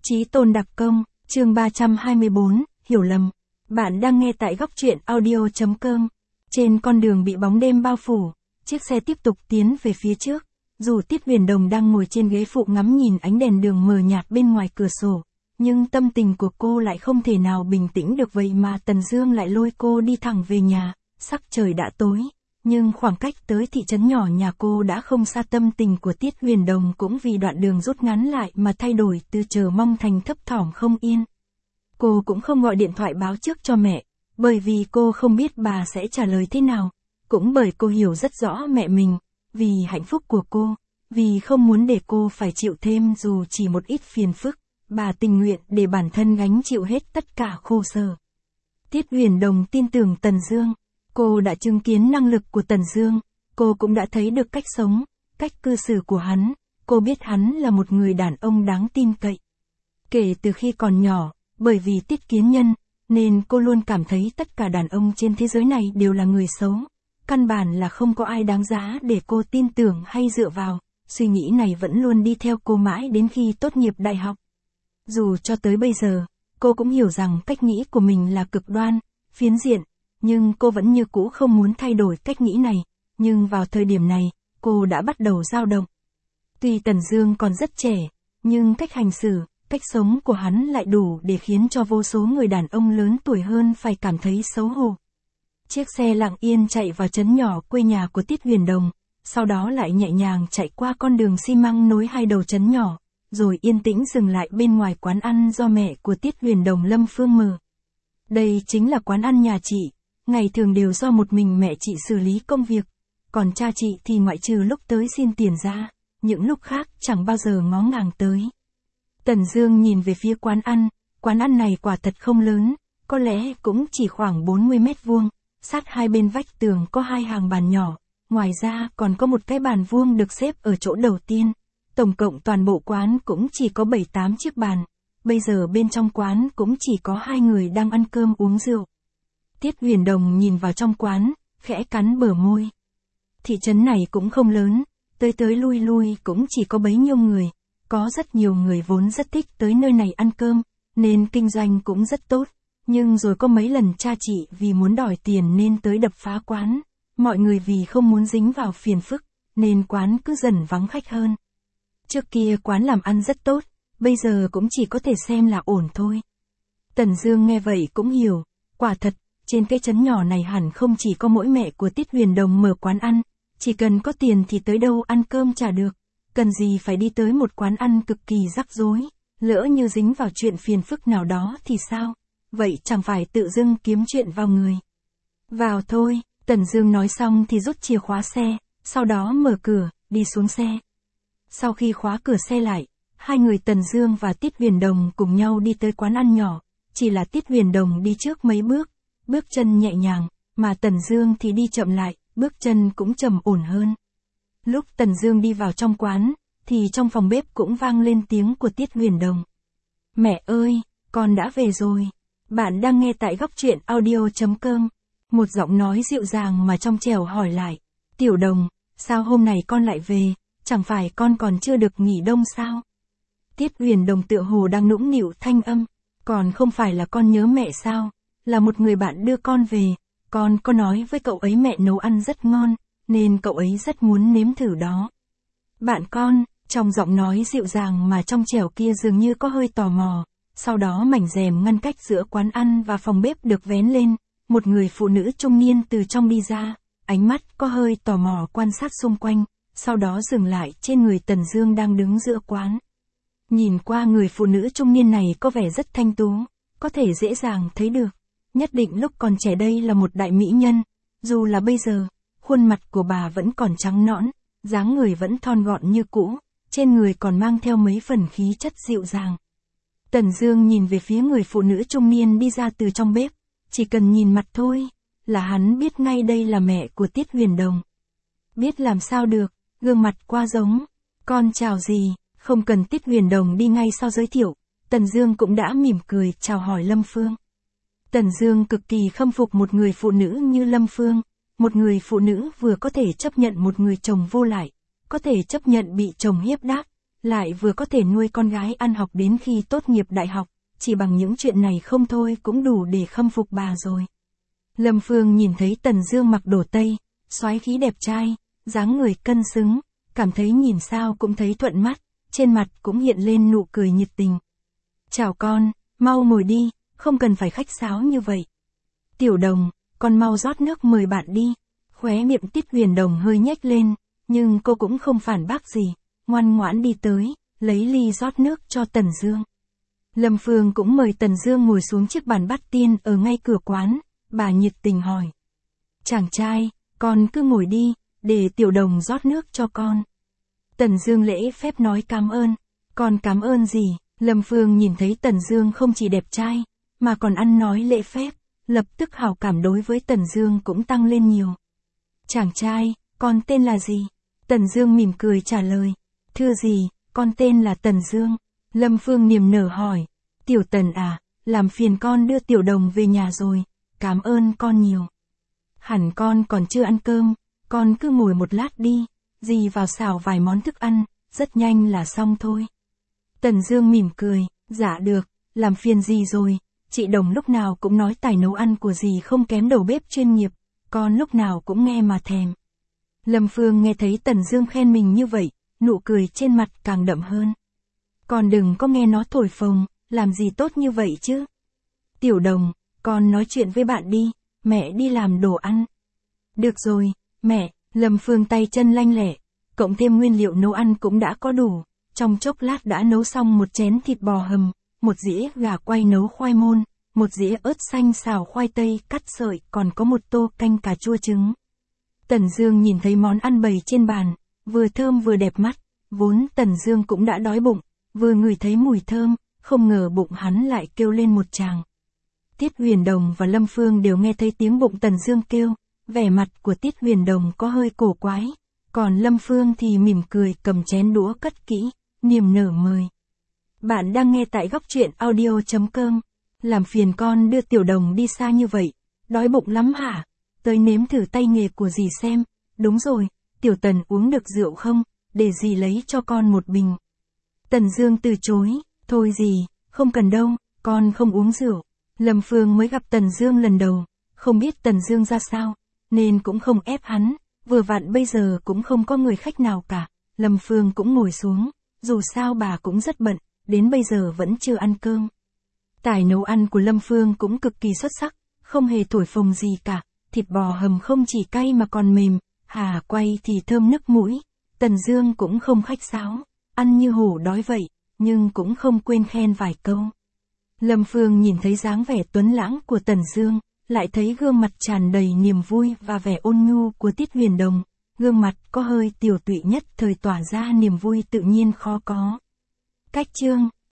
Chí tôn đặc công, chương 324, hiểu lầm. Bạn đang nghe tại góc truyện audio.com. Trên con đường bị bóng đêm bao phủ, chiếc xe tiếp tục tiến về phía trước. Dù Tiết Huyền Đồng đang ngồi trên ghế phụ ngắm nhìn ánh đèn đường mờ nhạt bên ngoài cửa sổ, nhưng tâm tình của cô lại không thể nào bình tĩnh được, vậy mà Tần Dương lại lôi cô đi thẳng về nhà. Sắc trời đã tối, nhưng khoảng cách tới thị trấn nhỏ nhà cô đã không xa. Tâm tình của Tiết Huyền Đồng cũng vì đoạn đường rút ngắn lại mà thay đổi, từ chờ mong thành thấp thỏm không yên. Cô cũng không gọi điện thoại báo trước cho mẹ, bởi vì cô không biết bà sẽ trả lời thế nào. Cũng bởi cô hiểu rất rõ mẹ mình, vì hạnh phúc của cô, vì không muốn để cô phải chịu thêm dù chỉ một ít phiền phức, bà tình nguyện để bản thân gánh chịu hết tất cả khổ sở. Tiết Huyền Đồng tin tưởng Tần Dương. Cô đã chứng kiến năng lực của Tần Dương, cô cũng đã thấy được cách sống, cách cư xử của hắn, cô biết hắn là một người đàn ông đáng tin cậy. Kể từ khi còn nhỏ, bởi vì Tiết Kiến Nhân, nên cô luôn cảm thấy tất cả đàn ông trên thế giới này đều là người xấu. Căn bản là không có ai đáng giá để cô tin tưởng hay dựa vào. Suy nghĩ này vẫn luôn đi theo cô mãi đến khi tốt nghiệp đại học. Dù cho tới bây giờ, cô cũng hiểu rằng cách nghĩ của mình là cực đoan, phiến diện, nhưng cô vẫn như cũ không muốn thay đổi cách nghĩ này. Nhưng vào thời điểm này, cô đã bắt đầu dao động. Tuy Tần Dương còn rất trẻ, nhưng cách hành xử, cách sống của hắn lại đủ để khiến cho vô số người đàn ông lớn tuổi hơn phải cảm thấy xấu hổ. Chiếc xe lặng yên chạy vào trấn nhỏ quê nhà của Tiết Huyền Đồng, sau đó lại nhẹ nhàng chạy qua con đường xi măng nối hai đầu trấn nhỏ, rồi yên tĩnh dừng lại bên ngoài quán ăn do mẹ của Tiết Huyền Đồng Lâm Phương mở. Đây chính là quán ăn nhà chị, ngày thường đều do một mình mẹ chị xử lý công việc, còn cha chị thì ngoại trừ lúc tới xin tiền ra, những lúc khác chẳng bao giờ ngó ngàng tới. Tần Dương nhìn về phía quán ăn này quả thật không lớn, có lẽ cũng chỉ khoảng 40 mét vuông, sát hai bên vách tường có hai hàng bàn nhỏ, ngoài ra còn có một cái bàn vuông được xếp ở chỗ đầu tiên. Tổng cộng toàn bộ quán cũng chỉ có 7-8 chiếc bàn, bây giờ bên trong quán cũng chỉ có hai người đang ăn cơm uống rượu. Tiết Huyền Đồng nhìn vào trong quán, khẽ cắn bờ môi. Thị trấn này cũng không lớn, tới lui lui cũng chỉ có bấy nhiêu người, có rất nhiều người vốn rất thích tới nơi này ăn cơm, nên kinh doanh cũng rất tốt, nhưng rồi có mấy lần cha chị vì muốn đòi tiền nên tới đập phá quán, mọi người vì không muốn dính vào phiền phức, nên quán cứ dần vắng khách hơn. Trước kia quán làm ăn rất tốt, bây giờ cũng chỉ có thể xem là ổn thôi. Tần Dương nghe vậy cũng hiểu, quả thật, trên cái trấn nhỏ này hẳn không chỉ có mỗi mẹ của Tiết Huyền Đồng mở quán ăn, chỉ cần có tiền thì tới đâu ăn cơm chả được, cần gì phải đi tới một quán ăn cực kỳ rắc rối, lỡ như dính vào chuyện phiền phức nào đó thì sao, vậy chẳng phải tự dưng kiếm chuyện vào người. Vào thôi, Tần Dương nói xong thì rút chìa khóa xe, sau đó mở cửa, đi xuống xe. Sau khi khóa cửa xe lại, hai người Tần Dương và Tiết Huyền Đồng cùng nhau đi tới quán ăn nhỏ, chỉ là Tiết Huyền Đồng đi trước mấy bước, bước chân nhẹ nhàng, mà Tần Dương thì đi chậm lại, bước chân cũng trầm ổn hơn. Lúc Tần Dương đi vào trong quán, thì trong phòng bếp cũng vang lên tiếng của Tiết Huyền Đồng. Mẹ ơi, con đã về rồi. Bạn đang nghe tại góc truyện audio.com. Một giọng nói dịu dàng mà trong trẻo hỏi lại. Tiểu Đồng, sao hôm nay con lại về, chẳng phải con còn chưa được nghỉ đông sao? Tiết Huyền Đồng tựa hồ đang nũng nịu thanh âm. Còn không phải là con nhớ mẹ sao? Là một người bạn đưa con về, con có nói với cậu ấy mẹ nấu ăn rất ngon, nên cậu ấy rất muốn nếm thử đó. Bạn con, trong giọng nói dịu dàng mà trong trẻo kia dường như có hơi tò mò, sau đó mảnh rèm ngăn cách giữa quán ăn và phòng bếp được vén lên, một người phụ nữ trung niên từ trong đi ra, ánh mắt có hơi tò mò quan sát xung quanh, sau đó dừng lại trên người Tần Dương đang đứng giữa quán. Nhìn qua người phụ nữ trung niên này có vẻ rất thanh tú, có thể dễ dàng thấy được, nhất định lúc còn trẻ đây là một đại mỹ nhân, dù là bây giờ, khuôn mặt của bà vẫn còn trắng nõn, dáng người vẫn thon gọn như cũ, trên người còn mang theo mấy phần khí chất dịu dàng. Tần Dương nhìn về phía người phụ nữ trung niên đi ra từ trong bếp, chỉ cần nhìn mặt thôi, là hắn biết ngay đây là mẹ của Tiết Huyền Đồng. Biết làm sao được, gương mặt quá giống. Con chào gì, không cần Tiết Huyền Đồng đi ngay sau giới thiệu, Tần Dương cũng đã mỉm cười chào hỏi Lâm Phương. Tần Dương cực kỳ khâm phục một người phụ nữ như Lâm Phương, một người phụ nữ vừa có thể chấp nhận một người chồng vô lại, có thể chấp nhận bị chồng hiếp đáp, lại vừa có thể nuôi con gái ăn học đến khi tốt nghiệp đại học, chỉ bằng những chuyện này không thôi cũng đủ để khâm phục bà rồi. Lâm Phương nhìn thấy Tần Dương mặc đồ tây, soái khí đẹp trai, dáng người cân xứng, cảm thấy nhìn sao cũng thấy thuận mắt, trên mặt cũng hiện lên nụ cười nhiệt tình. Chào con, mau ngồi đi, không cần phải khách sáo như vậy. Tiểu Đồng, con mau rót nước mời bạn đi. Khóe miệng Tiết Huyền Đồng hơi nhếch lên, nhưng cô cũng không phản bác gì, ngoan ngoãn đi tới, lấy ly rót nước cho Tần Dương. Lâm Phương cũng mời Tần Dương ngồi xuống chiếc bàn bát tiên ở ngay cửa quán, bà nhiệt tình hỏi. Chàng trai, con cứ ngồi đi, để Tiểu Đồng rót nước cho con. Tần Dương lễ phép nói cảm ơn. Con cảm ơn gì? Lâm Phương nhìn thấy Tần Dương không chỉ đẹp trai, mà còn ăn nói lễ phép, lập tức hảo cảm đối với Tần Dương cũng tăng lên nhiều. Chàng trai, con tên là gì? Tần Dương mỉm cười trả lời. Thưa gì, con tên là Tần Dương. Lâm Phương niềm nở hỏi. Tiểu Tần à, làm phiền con đưa Tiểu Đồng về nhà rồi, cảm ơn con nhiều. Hẳn con còn chưa ăn cơm, con cứ ngồi một lát đi, dì vào xào vài món thức ăn, rất nhanh là xong thôi. Tần Dương mỉm cười, dạ được, làm phiền dì rồi, chị Đồng lúc nào cũng nói tài nấu ăn của dì không kém đầu bếp chuyên nghiệp, con lúc nào cũng nghe mà thèm. Lâm Phương nghe thấy Tần Dương khen mình như vậy, nụ cười trên mặt càng đậm hơn. Con đừng có nghe nó thổi phồng, làm gì tốt như vậy chứ. Tiểu Đồng, con nói chuyện với bạn đi, mẹ đi làm đồ ăn. Được rồi, mẹ. Lâm Phương tay chân lanh lẹ, cộng thêm nguyên liệu nấu ăn cũng đã có đủ, trong chốc lát đã nấu xong một chén thịt bò hầm, một dĩa gà quay nấu khoai môn, một dĩa ớt xanh xào khoai tây cắt sợi, còn có một tô canh cà chua trứng. Tần Dương nhìn thấy món ăn bày trên bàn, vừa thơm vừa đẹp mắt, vốn Tần Dương cũng đã đói bụng, vừa ngửi thấy mùi thơm, không ngờ bụng hắn lại kêu lên một tràng. Tiết Huyền Đồng và Lâm Phương đều nghe thấy tiếng bụng Tần Dương kêu. Vẻ mặt của Tiết Huyền Đồng có hơi cổ quái, còn Lâm Phương thì mỉm cười cầm chén đũa cất kỹ, niềm nở mời. Bạn đang nghe tại góc truyện audio.com. Làm phiền con đưa Tiểu Đồng đi xa như vậy, đói bụng lắm hả? Tới nếm thử tay nghề của dì xem. Đúng rồi, Tiểu Tần uống được rượu không? Để dì lấy cho con một bình. Tần Dương từ chối, thôi dì, không cần đâu, con không uống rượu. Lâm Phương mới gặp Tần Dương lần đầu, không biết Tần Dương ra sao, nên cũng không ép hắn, vừa vặn bây giờ cũng không có người khách nào cả. Lâm Phương cũng ngồi xuống, dù sao bà cũng rất bận, đến bây giờ vẫn chưa ăn cơm. Tài nấu ăn của Lâm Phương cũng cực kỳ xuất sắc, không hề thổi phồng gì cả, thịt bò hầm không chỉ cay mà còn mềm, hà quay thì thơm nức mũi. Tần Dương cũng không khách sáo, ăn như hổ đói vậy, nhưng cũng không quên khen vài câu. Lâm Phương nhìn thấy dáng vẻ tuấn lãng của Tần Dương, lại thấy gương mặt tràn đầy niềm vui và vẻ ôn nhu của Tiết Huyền Đồng, gương mặt có hơi tiều tụy nhất thời tỏa ra niềm vui tự nhiên khó có. Cách chương